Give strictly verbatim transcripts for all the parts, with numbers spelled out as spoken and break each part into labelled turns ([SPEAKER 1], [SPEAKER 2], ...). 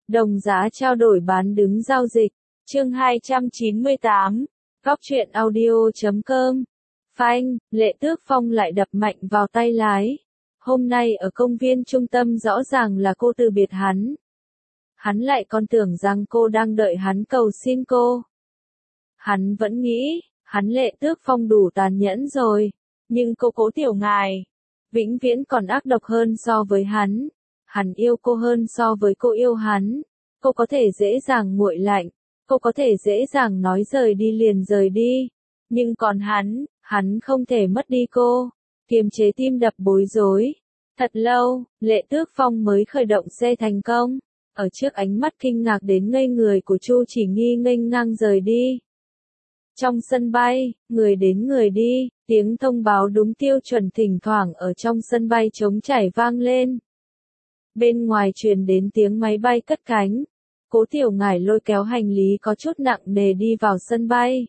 [SPEAKER 1] Đồng giá trao đổi bán đứng giao dịch. Chương hai trăm chín mươi tám. Góc truyện audio chấm com. Phanh, Lệ Tước Phong lại đập mạnh vào tay lái. Hôm nay ở công viên trung tâm rõ ràng là cô từ biệt hắn. Hắn lại còn tưởng rằng cô đang đợi hắn cầu xin cô. Hắn vẫn nghĩ, hắn Lệ Tước Phong đủ tàn nhẫn rồi. Nhưng cô Cố Tiểu Ngài, vĩnh viễn còn ác độc hơn so với hắn. Hắn yêu cô hơn so với cô yêu hắn. Cô có thể dễ dàng nguội lạnh. Cô có thể dễ dàng nói rời đi liền rời đi. Nhưng còn hắn, hắn không thể mất đi cô. Kiềm chế tim đập bối rối. Thật lâu, Lệ Tước Phong mới khởi động xe thành công. Ở trước ánh mắt kinh ngạc đến ngây người của Chu Chỉ Nghi nghênh ngang rời đi. Trong sân bay, người đến người đi, tiếng thông báo đúng tiêu chuẩn thỉnh thoảng ở trong sân bay trống chảy vang lên. Bên ngoài truyền đến tiếng máy bay cất cánh. Cố Tiểu Ngải lôi kéo hành lý có chút nặng nề đi vào sân bay.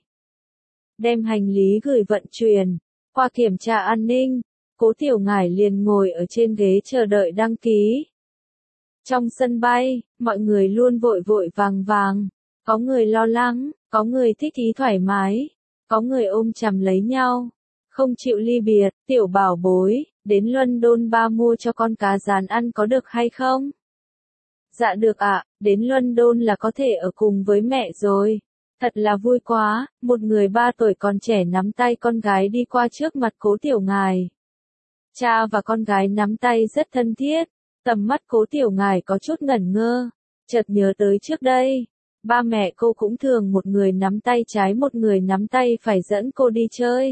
[SPEAKER 1] Đem hành lý gửi vận chuyển. Qua kiểm tra an ninh, Cố Tiểu Ngải liền ngồi ở trên ghế chờ đợi đăng ký. Trong sân bay, mọi người luôn vội vội vàng vàng. Có người lo lắng, có người thích ý thoải mái, có người ôm chầm lấy nhau. Không chịu ly biệt. Tiểu bảo bối, đến London ba mua cho con cá rán ăn có được hay không? Dạ được ạ, đến London là có thể ở cùng với mẹ rồi. Thật là vui quá, một người ba tuổi còn trẻ nắm tay con gái đi qua trước mặt Cố Tiểu Ngải. Cha và con gái nắm tay rất thân thiết, tầm mắt Cố Tiểu Ngải có chút ngẩn ngơ, chợt nhớ tới trước đây. Ba mẹ cô cũng thường một người nắm tay trái một người nắm tay phải dẫn cô đi chơi.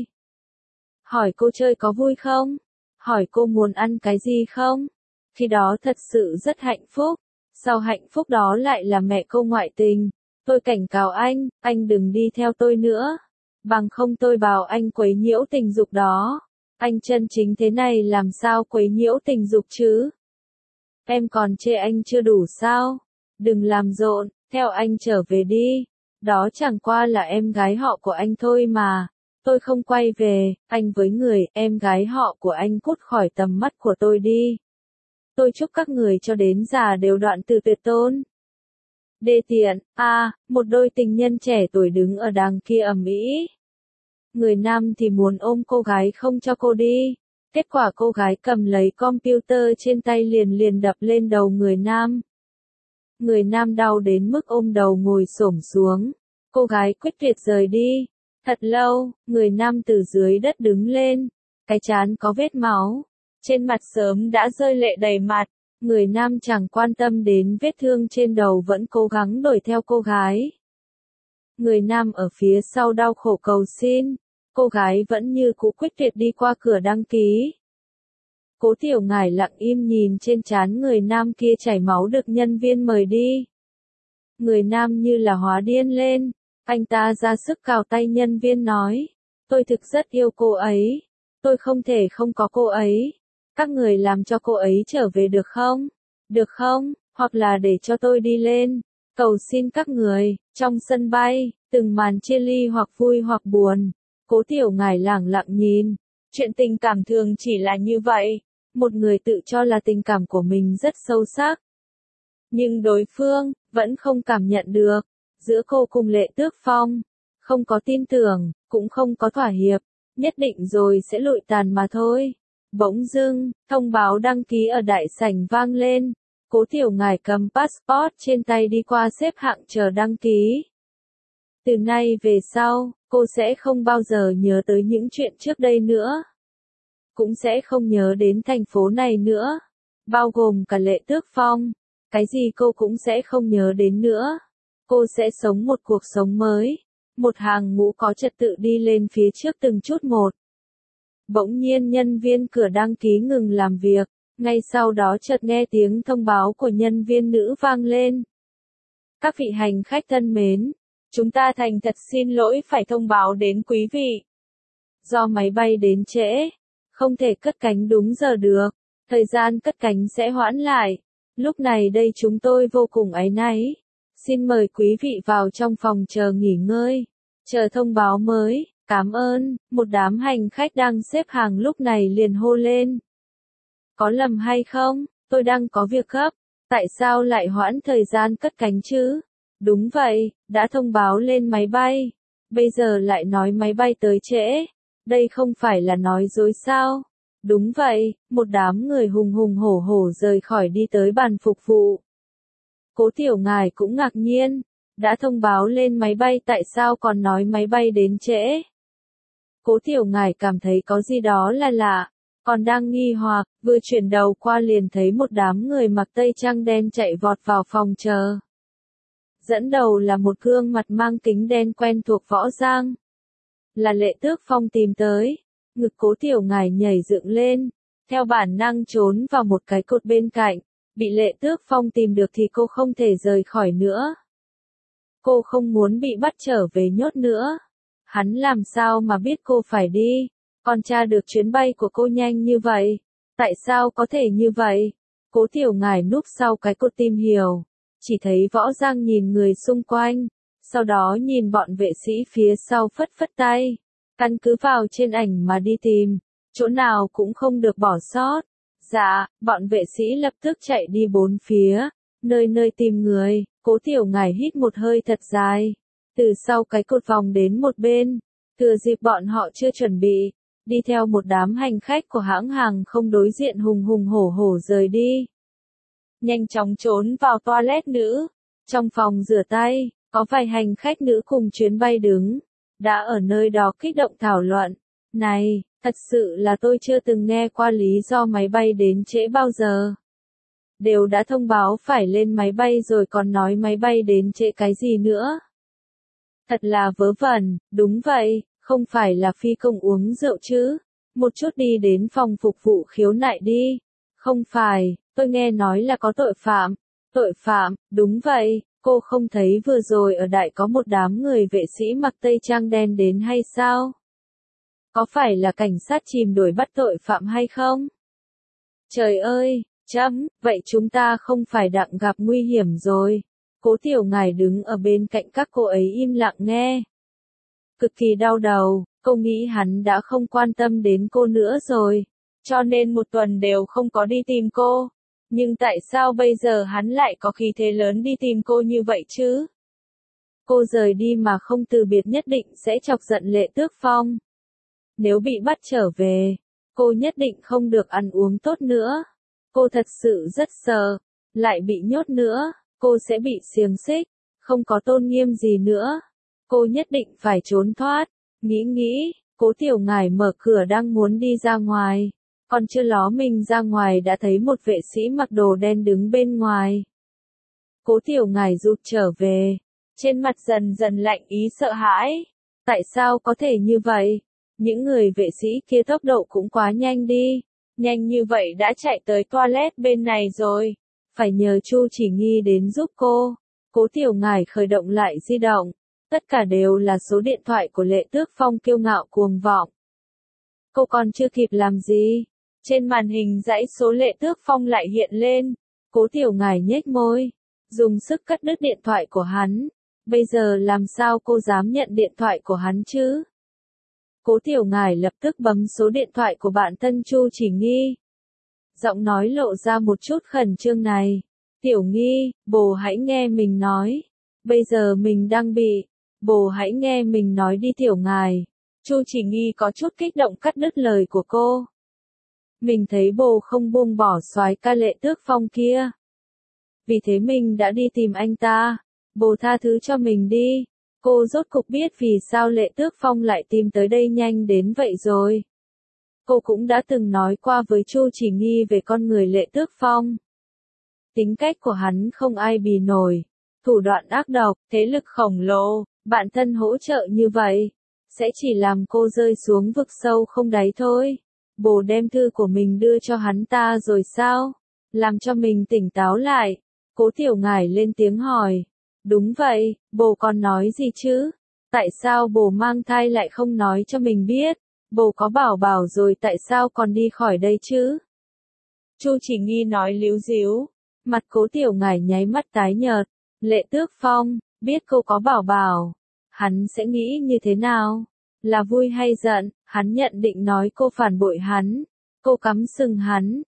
[SPEAKER 1] Hỏi cô chơi có vui không? Hỏi cô muốn ăn cái gì không? Khi đó thật sự rất hạnh phúc. Sau hạnh phúc đó lại là mẹ cô ngoại tình. Tôi cảnh cáo anh, anh đừng đi theo tôi nữa. Bằng không tôi bảo anh quấy nhiễu tình dục đó. Anh chân chính thế này làm sao quấy nhiễu tình dục chứ? Em còn chê anh chưa đủ sao? Đừng làm rộn, theo anh trở về đi. Đó chẳng qua là em gái họ của anh thôi mà. Tôi không quay về, anh với người em gái họ của anh cút khỏi tầm mắt của tôi đi. Tôi chúc các người cho đến già đều đoạn từ tuyệt tôn. Đê tiện, a, à, một đôi tình nhân trẻ tuổi đứng ở đằng kia ầm ĩ. Người nam thì muốn ôm cô gái không cho cô đi. Kết quả cô gái cầm lấy computer trên tay liền liền đập lên đầu người nam. Người nam đau đến mức ôm đầu ngồi xổm xuống. Cô gái quyết tuyệt rời đi. Thật lâu, người nam từ dưới đất đứng lên. Cái trán có vết máu. Trên mặt sớm đã rơi lệ đầy mặt. Người nam chẳng quan tâm đến vết thương trên đầu vẫn cố gắng đuổi theo cô gái. Người nam ở phía sau đau khổ cầu xin. Cô gái vẫn như cũ quyết tuyệt đi qua cửa đăng ký. Cố Tiểu Ngải lặng im nhìn trên trán người nam kia chảy máu được nhân viên mời đi. Người nam như là hóa điên lên. Anh ta ra sức cào tay nhân viên nói. Tôi thực rất yêu cô ấy. Tôi không thể không có cô ấy. Các người làm cho cô ấy trở về được không? Được không? Hoặc là để cho tôi đi lên. Cầu xin các người. Trong sân bay, từng màn chia ly hoặc vui hoặc buồn. Cố Tiểu Ngải lẳng lặng nhìn. Chuyện tình cảm thường chỉ là như vậy. Một người tự cho là tình cảm của mình rất sâu sắc. Nhưng đối phương, vẫn không cảm nhận được. Giữa cô cùng Lệ Tước Phong. Không có tin tưởng, cũng không có thỏa hiệp. Nhất định rồi sẽ lụi tàn mà thôi. Bỗng dưng, thông báo đăng ký ở đại sảnh vang lên. Cố Tiểu Ngải cầm passport trên tay đi qua xếp hạng chờ đăng ký. Từ nay về sau, cô sẽ không bao giờ nhớ tới những chuyện trước đây nữa. Cũng sẽ không nhớ đến thành phố này nữa. Bao gồm cả Lệ Tước Phong. Cái gì cô cũng sẽ không nhớ đến nữa. Cô sẽ sống một cuộc sống mới. Một hàng ngũ có trật tự đi lên phía trước từng chút một. Bỗng nhiên nhân viên cửa đăng ký ngừng làm việc. Ngay sau đó chợt nghe tiếng thông báo của nhân viên nữ vang lên. Các vị hành khách thân mến, chúng ta thành thật xin lỗi phải thông báo đến quý vị. Do máy bay đến trễ, không thể cất cánh đúng giờ được, thời gian cất cánh sẽ hoãn lại. Lúc này đây chúng tôi vô cùng áy náy. Xin mời quý vị vào trong phòng chờ nghỉ ngơi, chờ thông báo mới. Cảm ơn, một đám hành khách đang xếp hàng lúc này liền hô lên. Có lầm hay không? Tôi đang có việc gấp. Tại sao lại hoãn thời gian cất cánh chứ? Đúng vậy, đã thông báo lên máy bay. Bây giờ lại nói máy bay tới trễ. Đây không phải là nói dối sao? Đúng vậy, một đám người hùng hùng hổ hổ rời khỏi đi tới bàn phục vụ. Cố Tiểu Ngải cũng ngạc nhiên. Đã thông báo lên máy bay tại sao còn nói máy bay đến trễ? Cố Tiểu Ngải cảm thấy có gì đó là lạ. Còn đang nghi hoặc, vừa chuyển đầu qua liền thấy một đám người mặc tây trang đen chạy vọt vào phòng chờ. Dẫn đầu là một gương mặt mang kính đen quen thuộc Võ Giang. Là Lệ Tước Phong tìm tới. Ngực Cố Tiểu Ngải nhảy dựng lên, theo bản năng trốn vào một cái cột bên cạnh. Bị Lệ Tước Phong tìm được thì cô không thể rời khỏi nữa. Cô không muốn bị bắt trở về nhốt nữa. Hắn làm sao mà biết cô phải đi? Còn tra được chuyến bay của cô nhanh như vậy. Tại sao có thể như vậy? Cố Tiểu Ngải núp sau cái cột tìm hiểu. Chỉ thấy Võ Giang nhìn người xung quanh. Sau đó nhìn bọn vệ sĩ phía sau phất phất tay. Căn cứ vào trên ảnh mà đi tìm. Chỗ nào cũng không được bỏ sót. Dạ, bọn vệ sĩ lập tức chạy đi bốn phía. Nơi nơi tìm người. Cố Tiểu Ngải hít một hơi thật dài. Từ sau cái cột vòng đến một bên. Thừa dịp bọn họ chưa chuẩn bị. Đi theo một đám hành khách của hãng hàng không đối diện hùng hùng hổ hổ rời đi. Nhanh chóng trốn vào toilet nữ. Trong phòng rửa tay, có vài hành khách nữ cùng chuyến bay đứng. Đã ở nơi đó kích động thảo luận. Này, thật sự là tôi chưa từng nghe qua lý do máy bay đến trễ bao giờ. Đều đã thông báo phải lên máy bay rồi còn nói máy bay đến trễ cái gì nữa. Thật là vớ vẩn, đúng vậy, không phải là phi công uống rượu chứ. Một chút đi đến phòng phục vụ khiếu nại đi. Không phải, tôi nghe nói là có tội phạm. Tội phạm, đúng vậy, cô không thấy vừa rồi ở đại có một đám người vệ sĩ mặc tây trang đen đến hay sao? Có phải là cảnh sát chìm đuổi bắt tội phạm hay không? Trời ơi, chấm, vậy chúng ta không phải đặng gặp nguy hiểm rồi. Cố Tiểu Ngải đứng ở bên cạnh các cô ấy im lặng nghe. Cực kỳ đau đầu, cô nghĩ hắn đã không quan tâm đến cô nữa rồi. Cho nên một tuần đều không có đi tìm cô. Nhưng tại sao bây giờ hắn lại có khí thế lớn đi tìm cô như vậy chứ? Cô rời đi mà không từ biệt nhất định sẽ chọc giận Lệ Tước Phong. Nếu bị bắt trở về, cô nhất định không được ăn uống tốt nữa. Cô thật sự rất sợ, lại bị nhốt nữa, cô sẽ bị xiềng xích, không có tôn nghiêm gì nữa. Cô nhất định phải trốn thoát. Nghĩ nghĩ, Cố Tiểu Ngải mở cửa đang muốn đi ra ngoài. Còn chưa ló mình ra ngoài đã thấy một vệ sĩ mặc đồ đen đứng bên ngoài. Cố Tiểu Ngải rụt trở về. Trên mặt dần dần lạnh ý sợ hãi. Tại sao có thể như vậy? Những người vệ sĩ kia tốc độ cũng quá nhanh đi. Nhanh như vậy đã chạy tới toilet bên này rồi. Phải nhờ Chu Chỉ Nghi đến giúp cô. Cố Tiểu Ngải khởi động lại di động. Tất cả đều là số điện thoại của Lệ Tước Phong kiêu ngạo cuồng vọng. Cô còn chưa kịp làm gì. Trên màn hình dãy số Lệ Tước Phong lại hiện lên. Cố Tiểu Ngải nhếch môi. Dùng sức cắt đứt điện thoại của hắn. Bây giờ làm sao cô dám nhận điện thoại của hắn chứ? Cố Tiểu Ngải lập tức bấm số điện thoại của bạn thân Chu Chỉ Nghi. Giọng nói lộ ra một chút khẩn trương này. Tiểu Nghi, bồ hãy nghe mình nói. Bây giờ mình đang bị. Bồ hãy nghe mình nói đi Tiểu Ngải. Chu Chỉ Nghi có chút kích động cắt đứt lời của cô. Mình thấy bồ không buông bỏ soái ca Lệ Tước Phong kia. Vì thế mình đã đi tìm anh ta. Bồ tha thứ cho mình đi. Cô rốt cục biết vì sao Lệ Tước Phong lại tìm tới đây nhanh đến vậy rồi. Cô cũng đã từng nói qua với Chu Chỉ Nghi về con người Lệ Tước Phong. Tính cách của hắn không ai bì nổi. Thủ đoạn ác độc, thế lực khổng lồ, bạn thân hỗ trợ như vậy. Sẽ chỉ làm cô rơi xuống vực sâu không đáy thôi. Bồ đem thư của mình đưa cho hắn ta rồi sao? Làm cho mình tỉnh táo lại. Cố Tiểu Ngải lên tiếng hỏi. Đúng vậy, bồ còn nói gì chứ? Tại sao bồ mang thai lại không nói cho mình biết? Bồ có bảo bảo rồi tại sao còn đi khỏi đây chứ? Chu Chỉ Nghi nói líu díu. Mặt Cố Tiểu Ngải nháy mắt tái nhợt. Lệ Tước Phong, biết cô có bảo bảo. Hắn sẽ nghĩ như thế nào? Là vui hay giận? Hắn nhận định nói cô phản bội hắn. Cô cắm sừng hắn.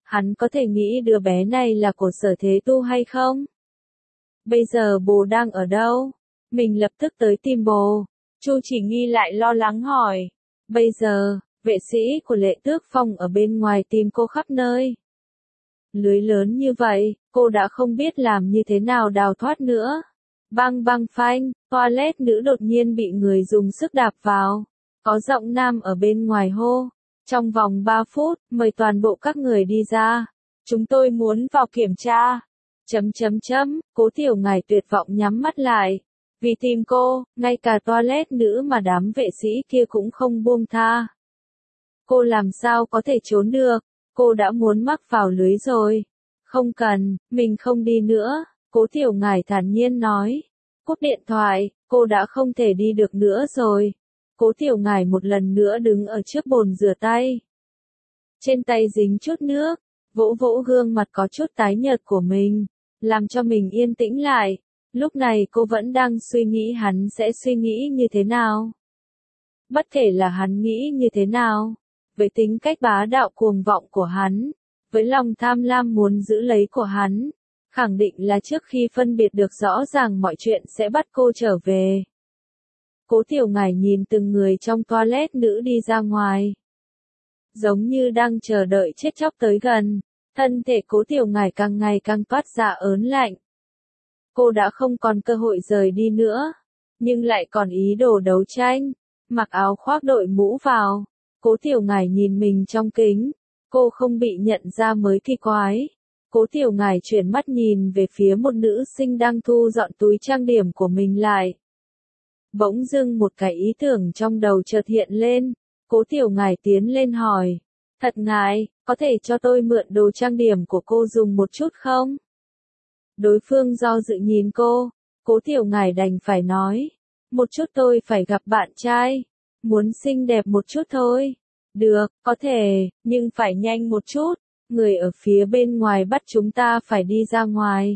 [SPEAKER 1] Hắn có thể nghĩ đứa bé này là của Sở Thế Tu hay không? Bây giờ bố đang ở đâu? Mình lập tức tới tìm bố. Chu Chỉ Nghi lại lo lắng hỏi. Bây giờ, vệ sĩ của Lệ Tước Phong ở bên ngoài tìm cô khắp nơi. Lưới lớn như vậy, cô đã không biết làm như thế nào đào thoát nữa. Bang bang phanh, toilet nữ đột nhiên bị người dùng sức đạp vào. Có giọng nam ở bên ngoài hô. Trong vòng ba phút, mời toàn bộ các người đi ra. Chúng tôi muốn vào kiểm tra. Chấm chấm chấm, Cố Tiểu Ngải tuyệt vọng nhắm mắt lại. Vì tìm cô, ngay cả toilet nữ mà đám vệ sĩ kia cũng không buông tha. Cô làm sao có thể trốn được, cô đã muốn mắc vào lưới rồi. Không cần, mình không đi nữa, Cố Tiểu Ngải thản nhiên nói. Cúp điện thoại, cô đã không thể đi được nữa rồi. Cố Tiểu Ngải một lần nữa đứng ở trước bồn rửa tay. Trên tay dính chút nước, vỗ vỗ gương mặt có chút tái nhợt của mình, làm cho mình yên tĩnh lại. Lúc này cô vẫn đang suy nghĩ hắn sẽ suy nghĩ như thế nào. Bất kể là hắn nghĩ như thế nào, với tính cách bá đạo cuồng vọng của hắn, với lòng tham lam muốn giữ lấy của hắn, khẳng định là trước khi phân biệt được rõ ràng mọi chuyện sẽ bắt cô trở về. Cố Tiểu Ngải nhìn từng người trong toilet nữ đi ra ngoài. Giống như đang chờ đợi chết chóc tới gần, thân thể Cố Tiểu Ngải càng ngày càng toát ra ớn lạnh. Cô đã không còn cơ hội rời đi nữa, nhưng lại còn ý đồ đấu tranh, mặc áo khoác đội mũ vào. Cố Tiểu Ngải nhìn mình trong kính, cô không bị nhận ra mới kỳ quái. Cố Tiểu Ngải chuyển mắt nhìn về phía một nữ sinh đang thu dọn túi trang điểm của mình lại. Bỗng dưng một cái ý tưởng trong đầu chợt hiện lên, Cố Tiểu Ngải tiến lên hỏi. Thật ngại, có thể cho tôi mượn đồ trang điểm của cô dùng một chút không? Đối phương do dự nhìn cô, Cố Tiểu Ngải đành phải nói. Một chút tôi phải gặp bạn trai, muốn xinh đẹp một chút thôi. Được, có thể, nhưng phải nhanh một chút, người ở phía bên ngoài bắt chúng ta phải đi ra ngoài.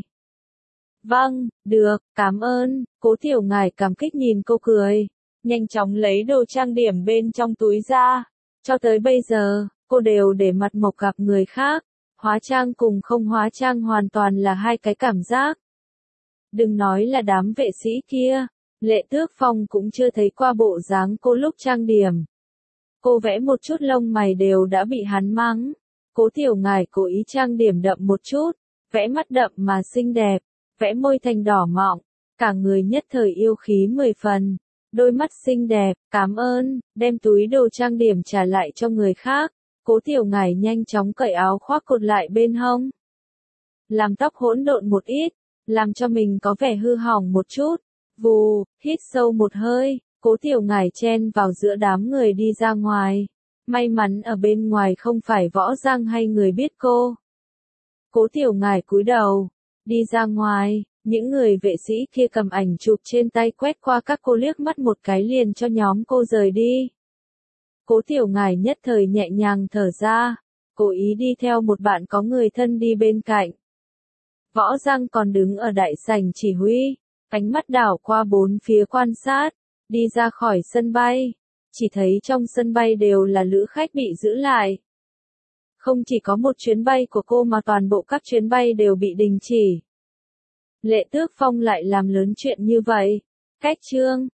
[SPEAKER 1] Vâng, được, cảm ơn, Cố Tiểu Ngải cảm kích nhìn cô cười, nhanh chóng lấy đồ trang điểm bên trong túi ra. Cho tới bây giờ, cô đều để mặt mộc gặp người khác, hóa trang cùng không hóa trang hoàn toàn là hai cái cảm giác. Đừng nói là đám vệ sĩ kia, Lệ Tước Phong cũng chưa thấy qua bộ dáng cô lúc trang điểm. Cô vẽ một chút lông mày đều đã bị hắn mắng. Cố Tiểu Ngải cố ý trang điểm đậm một chút, vẽ mắt đậm mà xinh đẹp, vẽ môi thành đỏ mọng, cả người nhất thời yêu khí mười phần, đôi mắt xinh đẹp, cảm ơn, đem túi đồ trang điểm trả lại cho người khác. Cố Tiểu Ngải nhanh chóng cởi áo khoác cột lại bên hông. Làm tóc hỗn độn một ít, làm cho mình có vẻ hư hỏng một chút. Vù, hít sâu một hơi, Cố Tiểu Ngải chen vào giữa đám người đi ra ngoài. May mắn ở bên ngoài không phải Võ Giang hay người biết cô. Cố Tiểu Ngải cúi đầu, đi ra ngoài, những người vệ sĩ kia cầm ảnh chụp trên tay quét qua các cô liếc mắt một cái liền cho nhóm cô rời đi. Cố Tiểu Ngải nhất thời nhẹ nhàng thở ra, cố ý đi theo một bạn có người thân đi bên cạnh. Võ Giang còn đứng ở đại sảnh chỉ huy, ánh mắt đảo qua bốn phía quan sát, đi ra khỏi sân bay, chỉ thấy trong sân bay đều là lữ khách bị giữ lại. Không chỉ có một chuyến bay của cô mà toàn bộ các chuyến bay đều bị đình chỉ. Lệ Tước Phong lại làm lớn chuyện như vậy. Cách chương